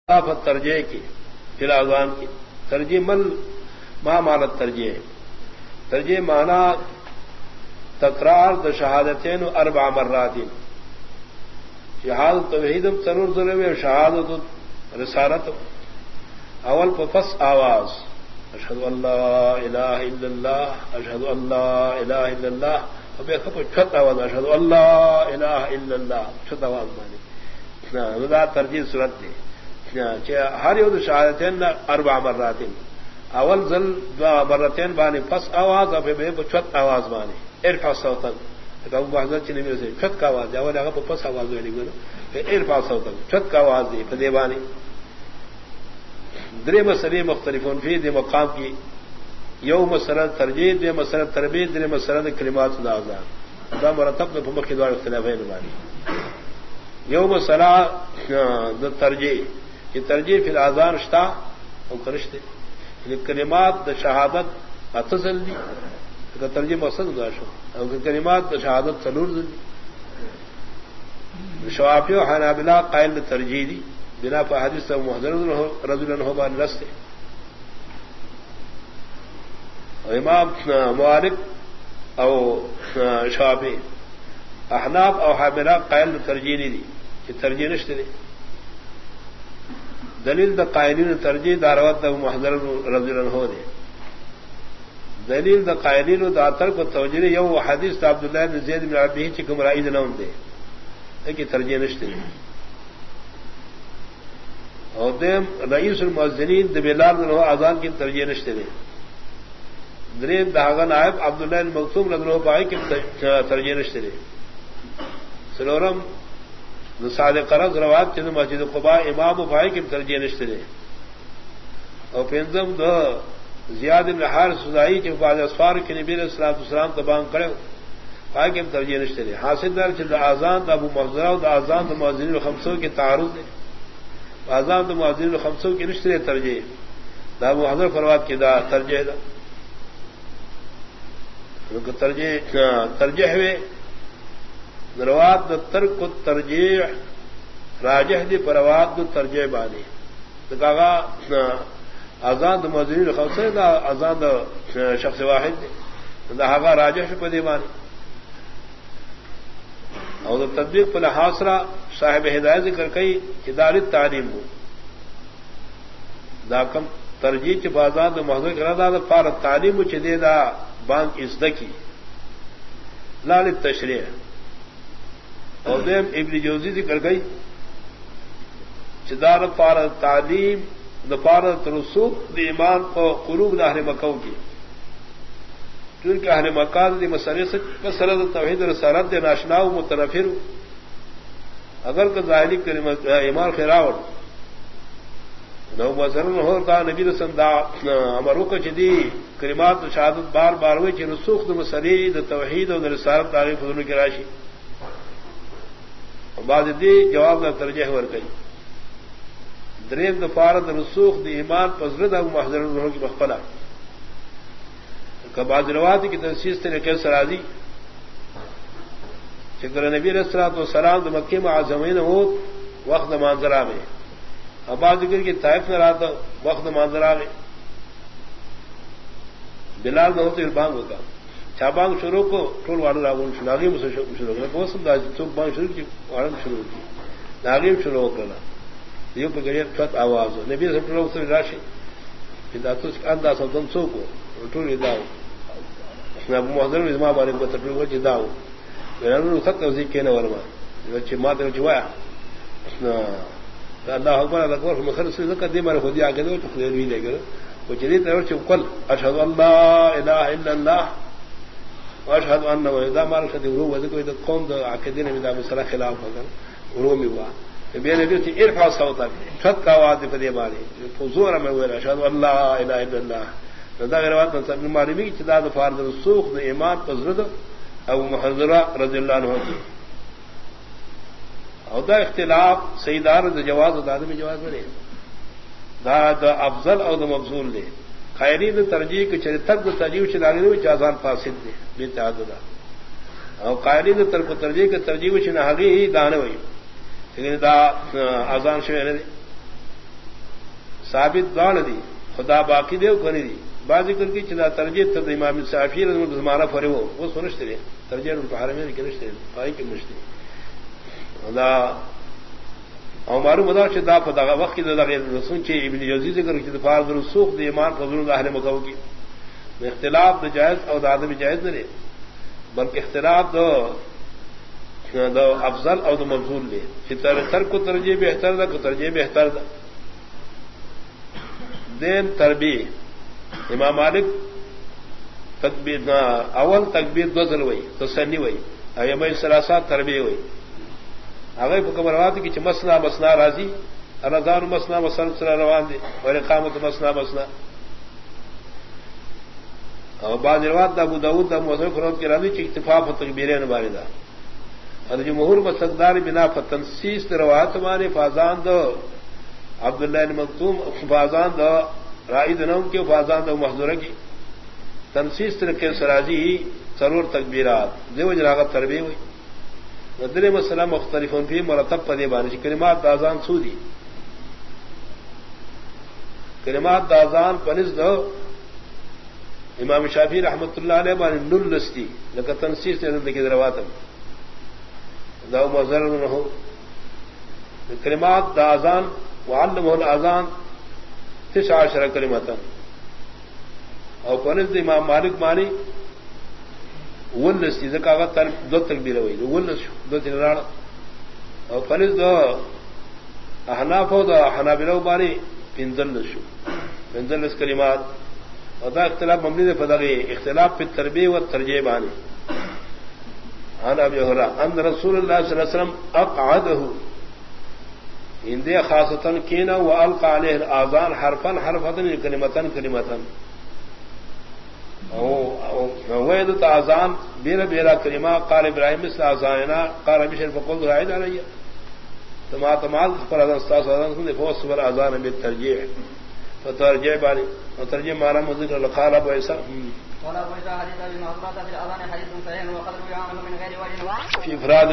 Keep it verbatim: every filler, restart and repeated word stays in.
خلافت ترجیح کی پھر اذان کی ترجیح مل ما مانت ترجیح ترجیح مانا تکرار د شہادتین اربع مرات شہادت توحید ضرور ضرور ہے شہادت رسالت اول پس آواز اشہد ان لا الہ الا اللہ اشہد ان لا الہ الا اللہ اب ایک چھت آواز اشہد ان لا الہ الا اللہ چھت آواز مانی رضا ترجیح صورت دی ہر یود شہادتین اربع مراتین اول ذل مرتين بانی پس آواز اب بے چھت آواز بانی ارفع صوتا ابو بحث چنے میں سے چھت کا آواز اول هغه په پس آواز ویلی ګورو پھر ارفع صوتا چھت کا آواز دی په دی بانی درې مسلې مختلفون فی دی مقام کی یوم مسله ترجیح دی مسله تربیت دی مسله کلمات الاذان دا مرتب په مخ کې دوه اختلافین باندې یوم مسله د ترجیح کی ترجیح فی الاذان شتا او کرشتے کلمات د شہادت اتصل دی کا ترجمہ مقصد داشو او کلمات د شہادت سلور دی شوافی و حنابلہ قائل ترجیح دی بنا پر حدیث محضر رجل انہو بان رستے امام موارق او شوافی احناف او حنابلہ قائل ترجیح دی کہ ترجیح نشتے دی دلیل دا قائلین ترجیح داروت دا محضر رضی اللہ عنہ دے دلیل دا قائلین دا ترک و توجیر یو حدیث دا عبداللہ بن زید بن عبیہ چکم رائد نون دے لیکن ترجیح نشتے دے اور دیم رئیس المؤذنین دا بلال دنہو آزان کی ترجیح نشتے دے درین دا حقا نائب عبداللہ بن مکتوم رضی اللہ عنہ کی ترجیح نشتے دے سلورم صادق قرض روات چند مسجد قباء امام و بھائی کی ترجیح نشتے دے اور پنزم دو زیاد بن حارث سزائی کے بعد اسفار کے نبی علیہ الصلوۃ والسلام تبان کرے بھائی کی ترجیح نشتے دے حاصل دار چند آزان دا ابو محضرہ و دا آزان دا مؤذنین الخمسوں کے تعارض دے آزان دا مؤذنین الخمسوں کے نشتے دے ترجیح دا ابو حضر فروات کی دا ترجیح دا ترجیح ترجیح ہوئے روات ترک ترجیح راجح دی پروات ترجیح بانی کہا آزاد مؤذنین خمسہ دا آزاد شخص واحد دا ہاگا راجح پدی بانی اور تطبیق پر حاصرہ صاحب ہدایت ذکر کئی ادارت تعلیم ہو دا کم ترجیح چ بازاد محضر کرا دا دا پار تعلیم چ دے دا بانک ازدکی لال تشریح اور دیم ابن جوزی ذکر گئی چدار پار تعلیم دپار ترسوخ دی ایمان کو قلوب دا اہل مکہ کی چونکہ اہل مکہ دی مسئلے سے مسئلہ توحید رسالت دے ناشنا و متنفر اگر کہ ظاہری کلمت ایمان خیراور نو مثلا ہوتا نبی رسول دا امرو کو چدی کلمات شہادت بار بار ہوئی چ رسوخ دی مسئلے دی توحید و رسالت تعریف فضل کی راشی بعد دی جواب کا ترجیح ور گئی دریم دفارت رسوخ دی ایمان پزرد ابو محضر روح کی مخفلہ بعض روایت کی تنسیس طریقے سرازی چکر نبی علیہ الصلوۃ والسلام دو مکہ معظمین ہو وقت منظرہ میں اباد ذکر کی طائف نہ رہا وقت منظرہ میں بلال نہ ہوتے بانگ ہوتا چابانگ شروع کو ٹول والے راغون ناغیم سے شروع کرنا بہت سب چوک بانگ شروع کی وارن شروع کی ناغیم شروع کرنا یہ پہ گریب چھت آواز ہو نبی سے ٹولوں سے راشی پھر انداز دن سو کو ٹول داؤ ابو محضر ازما بارے کو ٹول کو جداؤ میرا خط توزیع کہنے ورما بچے مات نے چوایا اللہ اکبر اللہ اکبر مخر سے قدیم مر خودی آگے دو تو خیر بھی لے کر وہ جدید طرف چکل اشهد ان لا الہ الا اللہ واشهد ان محمدا رسول اللہ وہ کوئی قوم دا عقیدے میں دا مسئلہ خلاف ہوگا رومی ہوا بے نبی سے ارفع صوتا چھت کا آواز پدی باری فزور میں ہوئے اشهد ان لا الہ الا اللہ دا روایت سب معلومی کی تعداد فرض رسوخ نے ایمان پزرد ابو محضرہ رضی اللہ عنہ کی اور دا اختلاف سیدار دا جواز دا آدمی جواز بنے دا دا افضل اور دا مفضول دے خیرین ترجیح کے چرتر کو ترجیح چلانے میں چازان فاسد دے بے تعدد اور قائلین ترک ترجیح کے ترجیح چنہاگی ہی دانے ہوئی لیکن دا آزان شوئے نے ثابت دوڑ دی خدا باقی دیو کنی دی بازی کر کی چلا ترجیح تد امام صافی رضی زمانہ فرے وہ وہ سنشتے رہے ترجیح ان پہاڑ میں کنشتے پائی کے مشتے خدا او معلوم مدا شدا فدا وقت کی دا رسول چے ابن جوزی ذکر کی دفار رسوخ دی ایمان فضل اہل مکہ کی اختلاف جائز اور آدمی جائز نہ رہے بلکہ اختلاف دو دو افضل اور دو مفضول لے تر کو ترجیح بہتر دا کو ترجیح بہتر دا دین تربیہ امام مالک تکبیر اول تکبیر دو ذل ہوئی تسنی ہوئی ایم سلاسا تربیہ ہوئی اگر حکمرات کی چمسنا مسنا راضی رضان مسنا مسلسل روان دے اور اقامت مسنا مسنا اور بعض روایت دا ابو داؤد دا موضوع فرود کے راضی چ اکتفاف تکبیرین باردہ اور جمہور مسقدار بنا فتنسیس روایت ہمارے فازان دو عبداللہ بن مکتوم فازان دو رائد نوم کے فازان دو محضورہ کی تنسیس طریقے سراجی ضرور تکبیرات دیو جراغت تربیہ ہوئی ندر مسئلہ مختلف بھی مرتب پدے بانش کلمات دازان سودی کلمات دازان پنس دو امام شافعی رحمۃ اللہ علیہ بان نل لستی لکہ تنسیس نے دیکھی درواتم دو مظہر نہ کلمات دازان وعلمہ الاذان تسع عشر کلمتا اور پنس دو امام مالک مانی ولس دې کاغذ تر دو تکبیر وای ولس دو تیرا او پنځ دو احناف او د حنابلہ باندې پنځل شو پنځل کلمات او دا اختلاف مبني ده په دغه اختلاف په تربیه او ترجیح باندې انا ابي هريره ان رسول الله صلی الله علیه وسلم اقعده اندے خاصتن کینا والقى عليه الاذان حرفا حرفا کلمتان کلمتان او وید تعزان بیر بیرا کلمہ قال ابراہیم مثل اذاننا قال بشر فقل راعد علی تما تمال پر استاذ اذان نے فوس پر اذان بالترجیح فترجیح بانی وترجیح معنی مذکر قال ابو عیسیٰ قال ابو عیسیٰ حدیث ابی محمد فی الاذان حدیث صحیح وقد روی عنه من غیر وجه فی افراد